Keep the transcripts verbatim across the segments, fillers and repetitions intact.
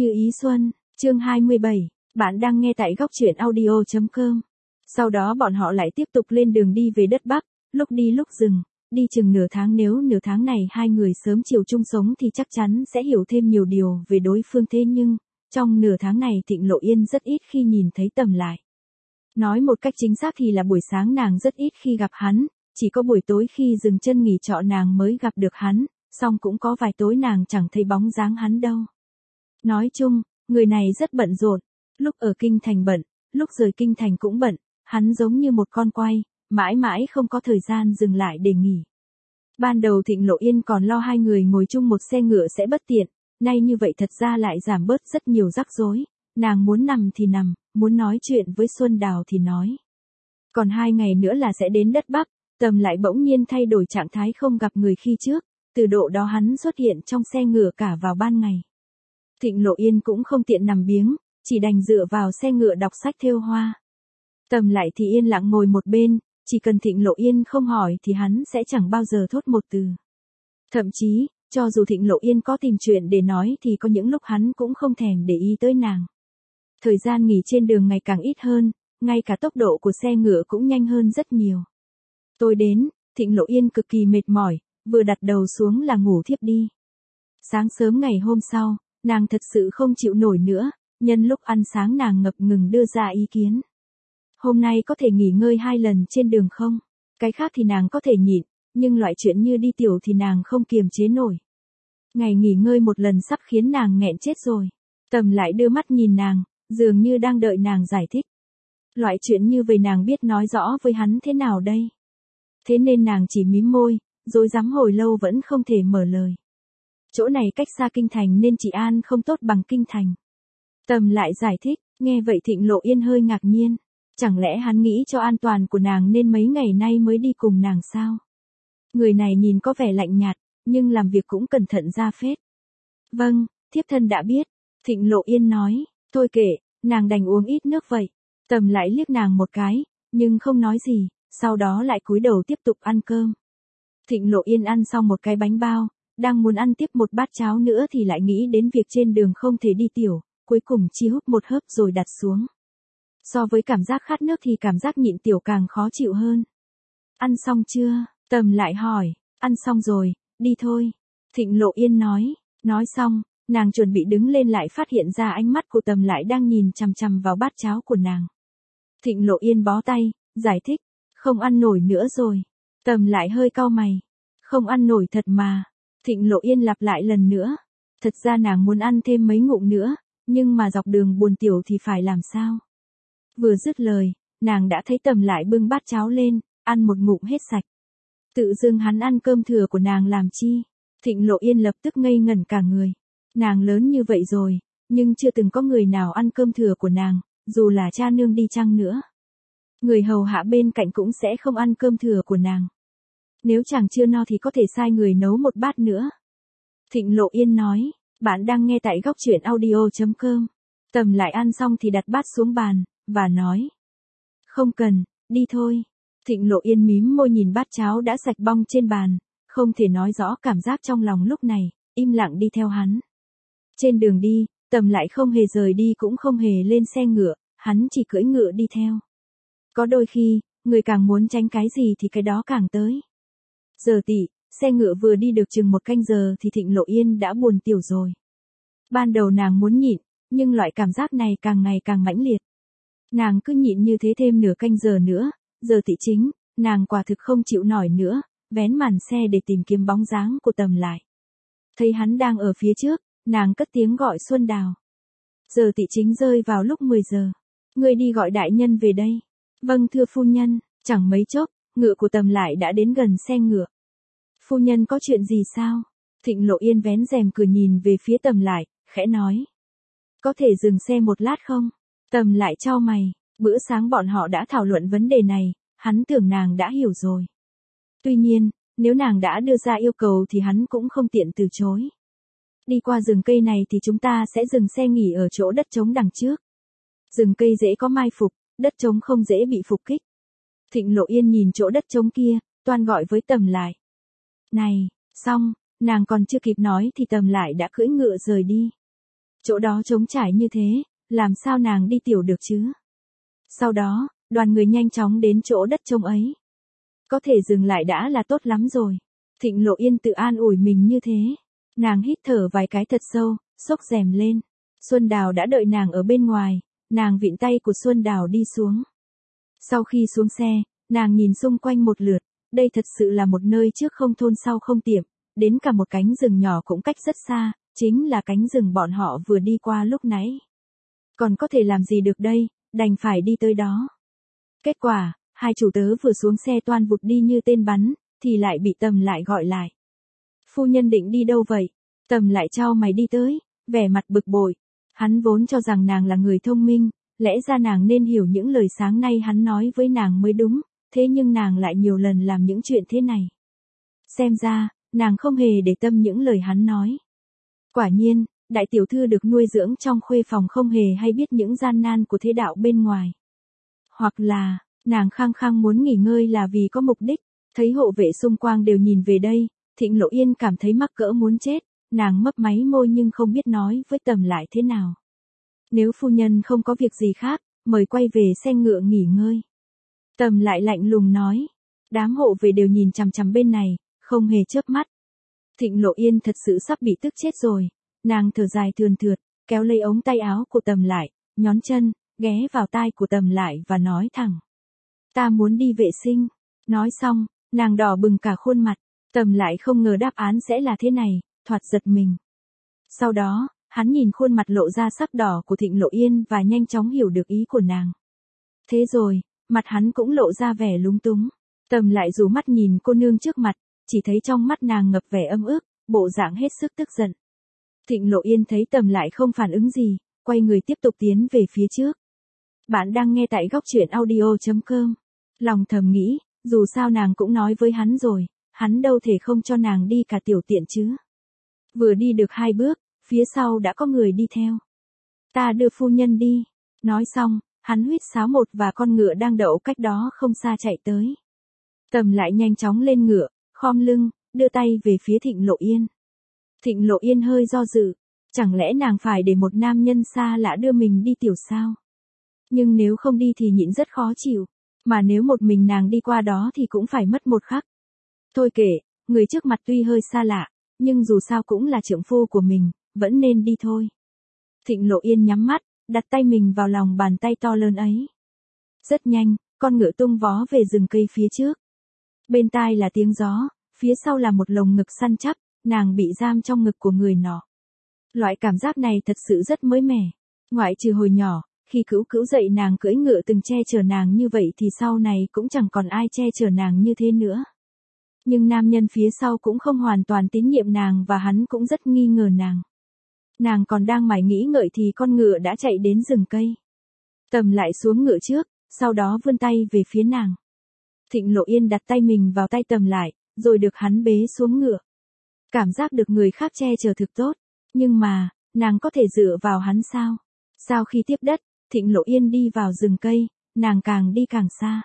Như ý xuân, chương hai mươi bảy, bạn đang nghe tại góc truyện audio chấm com. Sau đó bọn họ lại tiếp tục lên đường đi về đất Bắc, lúc đi lúc dừng, đi chừng nửa tháng, nếu nửa tháng này hai người sớm chiều chung sống thì chắc chắn sẽ hiểu thêm nhiều điều về đối phương, thế nhưng, trong nửa tháng này Thịnh Lộ Yên rất ít khi nhìn thấy Tầm Lại. Nói một cách chính xác thì là buổi sáng nàng rất ít khi gặp hắn, chỉ có buổi tối khi dừng chân nghỉ trọ nàng mới gặp được hắn, song cũng có vài tối nàng chẳng thấy bóng dáng hắn đâu. Nói chung, người này rất bận rộn, lúc ở kinh thành bận, lúc rời kinh thành cũng bận, hắn giống như một con quay, mãi mãi không có thời gian dừng lại để nghỉ. Ban đầu Thịnh Lộ Yên còn lo hai người ngồi chung một xe ngựa sẽ bất tiện, nay như vậy thật ra lại giảm bớt rất nhiều rắc rối, nàng muốn nằm thì nằm, muốn nói chuyện với Xuân Đào thì nói. Còn hai ngày nữa là sẽ đến đất Bắc, Tầm Lại bỗng nhiên thay đổi trạng thái không gặp người khi trước, từ độ đó hắn xuất hiện trong xe ngựa cả vào ban ngày. Thịnh Lộ Yên cũng không tiện nằm biếng, chỉ đành dựa vào xe ngựa đọc sách thêu hoa. Tầm Lại thì yên lặng ngồi một bên, chỉ cần Thịnh Lộ Yên không hỏi thì hắn sẽ chẳng bao giờ thốt một từ. Thậm chí, cho dù Thịnh Lộ Yên có tìm chuyện để nói thì có những lúc hắn cũng không thèm để ý tới nàng. Thời gian nghỉ trên đường ngày càng ít hơn, ngay cả tốc độ của xe ngựa cũng nhanh hơn rất nhiều. Tối đến, Thịnh Lộ Yên cực kỳ mệt mỏi, vừa đặt đầu xuống là ngủ thiếp đi. Sáng sớm ngày hôm sau, nàng thật sự không chịu nổi nữa, nhân lúc ăn sáng nàng ngập ngừng đưa ra ý kiến. Hôm nay có thể nghỉ ngơi hai lần trên đường không? Cái khác thì nàng có thể nhịn, nhưng loại chuyện như đi tiểu thì nàng không kiềm chế nổi. Ngày nghỉ ngơi một lần sắp khiến nàng nghẹn chết rồi. Tầm Lại đưa mắt nhìn nàng, dường như đang đợi nàng giải thích. Loại chuyện như vậy nàng biết nói rõ với hắn thế nào đây? Thế nên nàng chỉ mím môi, rồi dám hồi lâu vẫn không thể mở lời. Chỗ này cách xa kinh thành nên trị an không tốt bằng kinh thành. Tầm Lại giải thích, nghe vậy Thịnh Lộ Yên hơi ngạc nhiên. Chẳng lẽ hắn nghĩ cho an toàn của nàng nên mấy ngày nay mới đi cùng nàng sao? Người này nhìn có vẻ lạnh nhạt, nhưng làm việc cũng cẩn thận ra phết. Vâng, thiếp thân đã biết. Thịnh Lộ Yên nói, thôi kệ, nàng đành uống ít nước vậy. Tầm Lại liếc nàng một cái, nhưng không nói gì, sau đó lại cúi đầu tiếp tục ăn cơm. Thịnh Lộ Yên ăn xong một cái bánh bao, đang muốn ăn tiếp một bát cháo nữa thì lại nghĩ đến việc trên đường không thể đi tiểu, cuối cùng chỉ hút một hớp rồi đặt xuống. So với cảm giác khát nước thì cảm giác nhịn tiểu càng khó chịu hơn. Ăn xong chưa? Tầm Lại hỏi. Ăn xong rồi, đi thôi. Thịnh Lộ Yên nói. Nói xong, nàng chuẩn bị đứng lên lại phát hiện ra ánh mắt của Tầm Lại đang nhìn chằm chằm vào bát cháo của nàng. Thịnh Lộ Yên bó tay, giải thích. Không ăn nổi nữa rồi. Tầm Lại hơi cau mày. Không ăn nổi thật mà. Thịnh Lộ Yên lặp lại lần nữa. Thật ra nàng muốn ăn thêm mấy ngụm nữa, nhưng mà dọc đường buồn tiểu thì phải làm sao? Vừa dứt lời, nàng đã thấy Tầm Lại bưng bát cháo lên, ăn một ngụm hết sạch. Tự dưng hắn ăn cơm thừa của nàng làm chi? Thịnh Lộ Yên lập tức ngây ngẩn cả người. Nàng lớn như vậy rồi, nhưng chưa từng có người nào ăn cơm thừa của nàng, dù là cha nương đi chăng nữa. Người hầu hạ bên cạnh cũng sẽ không ăn cơm thừa của nàng. Nếu chàng chưa no thì có thể sai người nấu một bát nữa. Thịnh Lộ Yên nói, bạn đang nghe tại góc truyện audio chấm com. Tầm Lại ăn xong thì đặt bát xuống bàn, và nói. Không cần, đi thôi. Thịnh Lộ Yên mím môi nhìn bát cháo đã sạch bong trên bàn, không thể nói rõ cảm giác trong lòng lúc này, im lặng đi theo hắn. Trên đường đi, Tầm Lại không hề rời đi cũng không hề lên xe ngựa, hắn chỉ cưỡi ngựa đi theo. Có đôi khi, người càng muốn tránh cái gì thì cái đó càng tới. Giờ tỵ, xe ngựa vừa đi được chừng một canh giờ thì Thịnh Lộ Yên đã buồn tiểu rồi. Ban đầu nàng muốn nhịn, nhưng loại cảm giác này càng ngày càng mãnh liệt. Nàng cứ nhịn như thế thêm nửa canh giờ nữa, giờ tỵ chính, nàng quả thực không chịu nổi nữa, vén màn xe để tìm kiếm bóng dáng của Tầm Lại. Thấy hắn đang ở phía trước, nàng cất tiếng gọi Xuân Đào. Giờ tỵ chính rơi vào lúc mười giờ. Ngươi đi gọi đại nhân về đây. Vâng thưa phu nhân, chẳng mấy chốc, ngựa của Tầm Lại đã đến gần xe ngựa. Phu nhân có chuyện gì sao? Thịnh Lộ Yên vén rèm cửa nhìn về phía Tầm Lại, khẽ nói. Có thể dừng xe một lát không? Tầm Lại chau mày, bữa sáng bọn họ đã thảo luận vấn đề này, hắn tưởng nàng đã hiểu rồi. Tuy nhiên, nếu nàng đã đưa ra yêu cầu thì hắn cũng không tiện từ chối. Đi qua rừng cây này thì chúng ta sẽ dừng xe nghỉ ở chỗ đất trống đằng trước. Rừng cây dễ có mai phục, đất trống không dễ bị phục kích. Thịnh Lộ Yên nhìn chỗ đất trống kia, toan gọi với Tầm Lại. Này, xong, nàng còn chưa kịp nói thì Tầm Lại đã cưỡi ngựa rời đi. Chỗ đó trống trải như thế, làm sao nàng đi tiểu được chứ? Sau đó, đoàn người nhanh chóng đến chỗ đất trống ấy. Có thể dừng lại đã là tốt lắm rồi. Thịnh Lộ Yên tự an ủi mình như thế. Nàng hít thở vài cái thật sâu, xốc rèm lên. Xuân Đào đã đợi nàng ở bên ngoài, nàng vịn tay của Xuân Đào đi xuống. Sau khi xuống xe, nàng nhìn xung quanh một lượt, đây thật sự là một nơi trước không thôn sau không tiệm, đến cả một cánh rừng nhỏ cũng cách rất xa, chính là cánh rừng bọn họ vừa đi qua lúc nãy. Còn có thể làm gì được đây, đành phải đi tới đó. Kết quả, hai chủ tớ vừa xuống xe toan vụt đi như tên bắn, thì lại bị Tầm lại gọi lại. Phu nhân định đi đâu vậy? Tầm lại chau mày đi tới, vẻ mặt bực bội. Hắn vốn cho rằng nàng là người thông minh, lẽ ra nàng nên hiểu những lời sáng nay hắn nói với nàng mới đúng, thế nhưng nàng lại nhiều lần làm những chuyện thế này. Xem ra, nàng không hề để tâm những lời hắn nói. Quả nhiên, đại tiểu thư được nuôi dưỡng trong khuê phòng không hề hay biết những gian nan của thế đạo bên ngoài. Hoặc là, nàng khăng khăng muốn nghỉ ngơi là vì có mục đích, thấy hộ vệ xung quanh đều nhìn về đây, Thịnh Lộ Yên cảm thấy mắc cỡ muốn chết, nàng mấp máy môi nhưng không biết nói với Tầm lại thế nào. Nếu phu nhân không có việc gì khác, mời quay về xe ngựa nghỉ ngơi. Tầm lại lạnh lùng nói, đám hộ vệ đều nhìn chằm chằm bên này, không hề chớp mắt. Thịnh Lộ Yên thật sự sắp bị tức chết rồi, nàng thở dài thườn thượt, kéo lấy ống tay áo của Tầm lại, nhón chân, ghé vào tai của Tầm lại và nói thẳng. Ta muốn đi vệ sinh. Nói xong, nàng đỏ bừng cả khuôn mặt, Tầm lại không ngờ đáp án sẽ là thế này, thoạt giật mình. Sau đó, hắn nhìn khuôn mặt lộ ra sắc đỏ của Thịnh Lộ Yên và nhanh chóng hiểu được ý của nàng. Thế rồi, mặt hắn cũng lộ ra vẻ lúng túng. Tầm lại rủ mắt nhìn cô nương trước mặt, chỉ thấy trong mắt nàng ngập vẻ âm ức, bộ dạng hết sức tức giận. Thịnh Lộ Yên thấy Tầm lại không phản ứng gì, quay người tiếp tục tiến về phía trước. Bạn đang nghe tại góc truyện audio chấm com. Lòng thầm nghĩ, dù sao nàng cũng nói với hắn rồi, hắn đâu thể không cho nàng đi cả tiểu tiện chứ. Vừa đi được hai bước, phía sau đã có người đi theo. Ta đưa phu nhân đi. Nói xong, hắn huýt sáo một và con ngựa đang đậu cách đó không xa chạy tới. Tầm lại nhanh chóng lên ngựa, khom lưng, đưa tay về phía Thịnh Lộ Yên. Thịnh Lộ Yên hơi do dự, chẳng lẽ nàng phải để một nam nhân xa lạ đưa mình đi tiểu sao? Nhưng nếu không đi thì nhịn rất khó chịu, mà nếu một mình nàng đi qua đó thì cũng phải mất một khắc. Thôi kệ, người trước mặt tuy hơi xa lạ, nhưng dù sao cũng là trượng phu của mình, vẫn nên đi thôi. Thịnh Lộ Yên nhắm mắt, đặt tay mình vào lòng bàn tay to lớn ấy. Rất nhanh, con ngựa tung vó về rừng cây phía trước. Bên tai là tiếng gió, phía sau là một lồng ngực săn chắc, nàng bị giam trong ngực của người nọ. Loại cảm giác này thật sự rất mới mẻ. Ngoại trừ hồi nhỏ, khi Cữu Cữu dạy nàng cưỡi ngựa từng che chở nàng như vậy thì sau này cũng chẳng còn ai che chở nàng như thế nữa. Nhưng nam nhân phía sau cũng không hoàn toàn tín nhiệm nàng và hắn cũng rất nghi ngờ nàng. Nàng còn đang mải nghĩ ngợi thì con ngựa đã chạy đến rừng cây. Tầm lại xuống ngựa trước, sau đó vươn tay về phía nàng. Thịnh Lộ Yên đặt tay mình vào tay Tầm lại, rồi được hắn bế xuống ngựa. Cảm giác được người khác che chở thực tốt, nhưng mà, nàng có thể dựa vào hắn sao? Sau khi tiếp đất, Thịnh Lộ Yên đi vào rừng cây, nàng càng đi càng xa.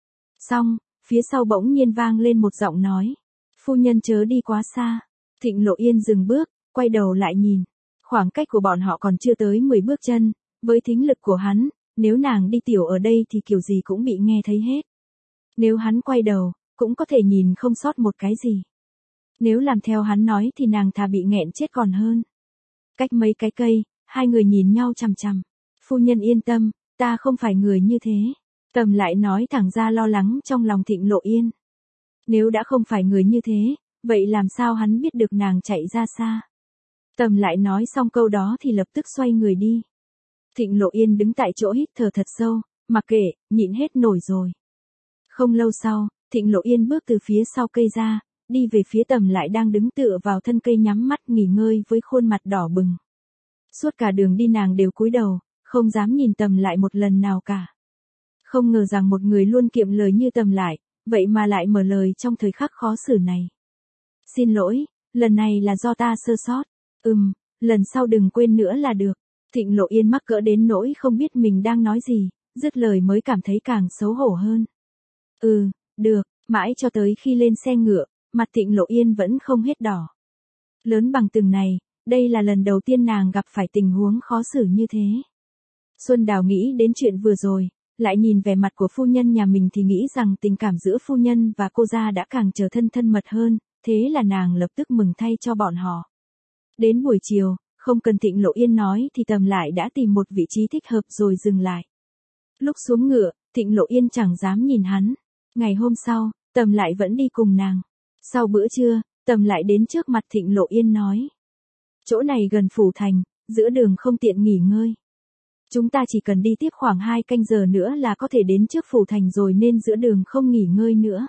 Xong, phía sau bỗng nhiên vang lên một giọng nói. Phu nhân chớ đi quá xa. Thịnh Lộ Yên dừng bước, quay đầu lại nhìn. Khoảng cách của bọn họ còn chưa tới mười bước chân, với thính lực của hắn, nếu nàng đi tiểu ở đây thì kiểu gì cũng bị nghe thấy hết. Nếu hắn quay đầu, cũng có thể nhìn không sót một cái gì. Nếu làm theo hắn nói thì nàng thà bị nghẹn chết còn hơn. Cách mấy cái cây, hai người nhìn nhau chằm chằm. Phu nhân yên tâm, ta không phải người như thế. Tầm lại nói thẳng ra lo lắng trong lòng Thịnh Lộ Yên. Nếu đã không phải người như thế, vậy làm sao hắn biết được nàng chạy ra xa? Tầm lại nói xong câu đó thì lập tức xoay người đi. Thịnh Lộ Yên đứng tại chỗ hít thở thật sâu, mặc kệ, nhịn hết nổi rồi. Không lâu sau, Thịnh Lộ Yên bước từ phía sau cây ra, đi về phía Tầm lại đang đứng tựa vào thân cây nhắm mắt nghỉ ngơi với khuôn mặt đỏ bừng. Suốt cả đường đi nàng đều cúi đầu, không dám nhìn Tầm lại một lần nào cả. Không ngờ rằng một người luôn kiệm lời như Tầm lại, vậy mà lại mở lời trong thời khắc khó xử này. Xin lỗi, lần này là do ta sơ sót. Ừm, lần sau đừng quên nữa là được. Thịnh Lộ Yên mắc cỡ đến nỗi không biết mình đang nói gì, dứt lời mới cảm thấy càng xấu hổ hơn. Ừ, được, mãi cho tới khi lên xe ngựa, mặt Thịnh Lộ Yên vẫn không hết đỏ. Lớn bằng từng này, đây là lần đầu tiên nàng gặp phải tình huống khó xử như thế. Xuân Đào nghĩ đến chuyện vừa rồi, lại nhìn vẻ mặt của phu nhân nhà mình thì nghĩ rằng tình cảm giữa phu nhân và cô gia đã càng trở thân thân mật hơn, thế là nàng lập tức mừng thay cho bọn họ. Đến buổi chiều, không cần Thịnh Lộ Yên nói thì Tầm lại đã tìm một vị trí thích hợp rồi dừng lại. Lúc xuống ngựa, Thịnh Lộ Yên chẳng dám nhìn hắn. Ngày hôm sau, Tầm lại vẫn đi cùng nàng. Sau bữa trưa, Tầm lại đến trước mặt Thịnh Lộ Yên nói. Chỗ này gần phủ thành, giữa đường không tiện nghỉ ngơi. Chúng ta chỉ cần đi tiếp khoảng hai canh giờ nữa là có thể đến trước phủ thành rồi nên giữa đường không nghỉ ngơi nữa.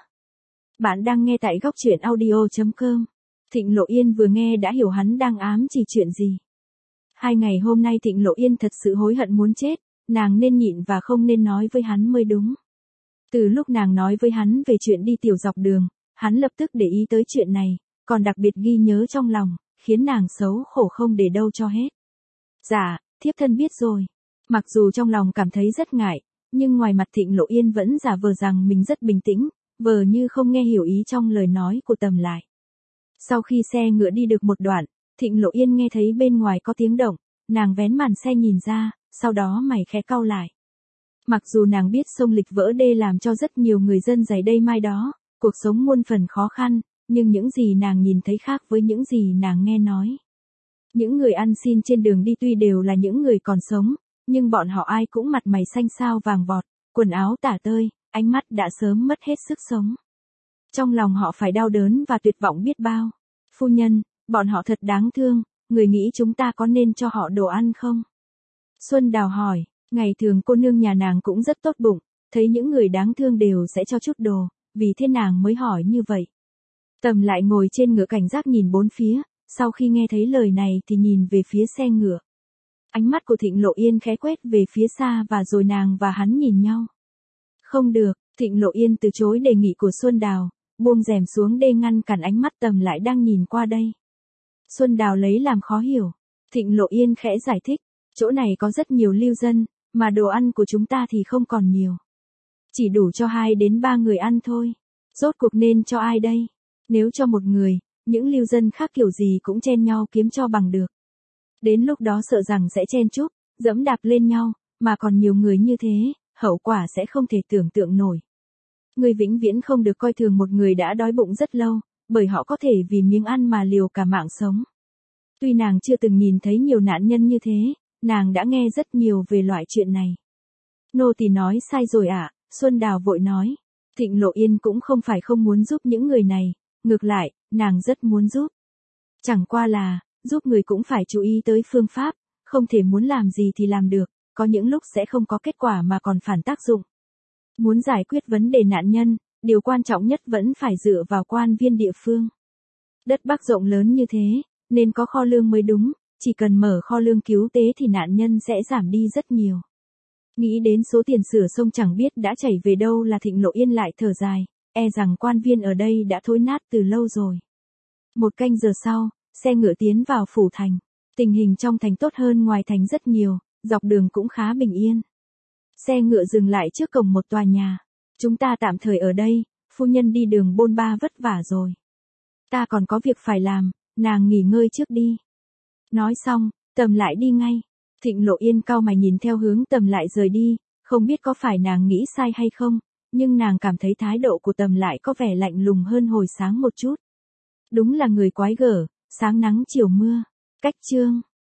Bạn đang nghe tại góc truyện audio chấm com. Thịnh Lộ Yên vừa nghe đã hiểu hắn đang ám chỉ chuyện gì. Hai ngày hôm nay Thịnh Lộ Yên thật sự hối hận muốn chết, nàng nên nhịn và không nên nói với hắn mới đúng. Từ lúc nàng nói với hắn về chuyện đi tiểu dọc đường, hắn lập tức để ý tới chuyện này, còn đặc biệt ghi nhớ trong lòng, khiến nàng xấu khổ không để đâu cho hết. Dạ, thiếp thân biết rồi. Mặc dù trong lòng cảm thấy rất ngại, nhưng ngoài mặt Thịnh Lộ Yên vẫn giả vờ rằng mình rất bình tĩnh, vờ như không nghe hiểu ý trong lời nói của Tầm lại. Sau khi xe ngựa đi được một đoạn, Thịnh Lộ Yên nghe thấy bên ngoài có tiếng động, nàng vén màn xe nhìn ra, sau đó mày khẽ cau lại. Mặc dù nàng biết sông Lịch vỡ đê làm cho rất nhiều người dân giày đây mai đó, cuộc sống muôn phần khó khăn, nhưng những gì nàng nhìn thấy khác với những gì nàng nghe nói. Những người ăn xin trên đường đi tuy đều là những người còn sống, nhưng bọn họ ai cũng mặt mày xanh xao vàng vọt, quần áo tả tơi, ánh mắt đã sớm mất hết sức sống. Trong lòng họ phải đau đớn và tuyệt vọng biết bao. Phu nhân, bọn họ thật đáng thương, người nghĩ chúng ta có nên cho họ đồ ăn không? Xuân Đào hỏi, ngày thường cô nương nhà nàng cũng rất tốt bụng, thấy những người đáng thương đều sẽ cho chút đồ, vì thế nàng mới hỏi như vậy. Tầm lại ngồi trên ngựa cảnh giác nhìn bốn phía, sau khi nghe thấy lời này thì nhìn về phía xe ngựa. Ánh mắt của Thịnh Lộ Yên khẽ quét về phía xa và rồi nàng và hắn nhìn nhau. Không được, Thịnh Lộ Yên từ chối đề nghị của Xuân Đào, buông rèm xuống để ngăn cản ánh mắt Tầm lại đang nhìn qua đây. Xuân Đào lấy làm khó hiểu. Thịnh Lộ Yên khẽ giải thích, chỗ này có rất nhiều lưu dân, mà đồ ăn của chúng ta thì không còn nhiều. Chỉ đủ cho hai đến ba người ăn thôi. Rốt cuộc nên cho ai đây? Nếu cho một người, những lưu dân khác kiểu gì cũng chen nhau kiếm cho bằng được. Đến lúc đó sợ rằng sẽ chen chúc, dẫm đạp lên nhau, mà còn nhiều người như thế, hậu quả sẽ không thể tưởng tượng nổi. Người vĩnh viễn không được coi thường một người đã đói bụng rất lâu, bởi họ có thể vì miếng ăn mà liều cả mạng sống. Tuy nàng chưa từng nhìn thấy nhiều nạn nhân như thế, nàng đã nghe rất nhiều về loại chuyện này. Nô tỳ nói sai rồi ạ, à? Xuân Đào vội nói. Thịnh Lộ Yên cũng không phải không muốn giúp những người này, ngược lại, nàng rất muốn giúp. Chẳng qua là, giúp người cũng phải chú ý tới phương pháp, không thể muốn làm gì thì làm được, có những lúc sẽ không có kết quả mà còn phản tác dụng. Muốn giải quyết vấn đề nạn nhân, điều quan trọng nhất vẫn phải dựa vào quan viên địa phương. Đất Bắc rộng lớn như thế, nên có kho lương mới đúng, chỉ cần mở kho lương cứu tế thì nạn nhân sẽ giảm đi rất nhiều. Nghĩ đến số tiền sửa sông chẳng biết đã chảy về đâu là Thịnh Lộ Yên lại thở dài, e rằng quan viên ở đây đã thối nát từ lâu rồi. Một canh giờ sau, xe ngựa tiến vào phủ thành. Tình hình trong thành tốt hơn ngoài thành rất nhiều, dọc đường cũng khá bình yên. Xe ngựa dừng lại trước cổng một tòa nhà. Chúng ta tạm thời ở đây, phu nhân đi đường bôn ba vất vả rồi. Ta còn có việc phải làm, nàng nghỉ ngơi trước đi. Nói xong, Tầm lại đi ngay. Thịnh Lộ Yên cau mày nhìn theo hướng Tầm lại rời đi, không biết có phải nàng nghĩ sai hay không, nhưng nàng cảm thấy thái độ của Tầm lại có vẻ lạnh lùng hơn hồi sáng một chút. Đúng là người quái gở, sáng nắng chiều mưa. Cách chương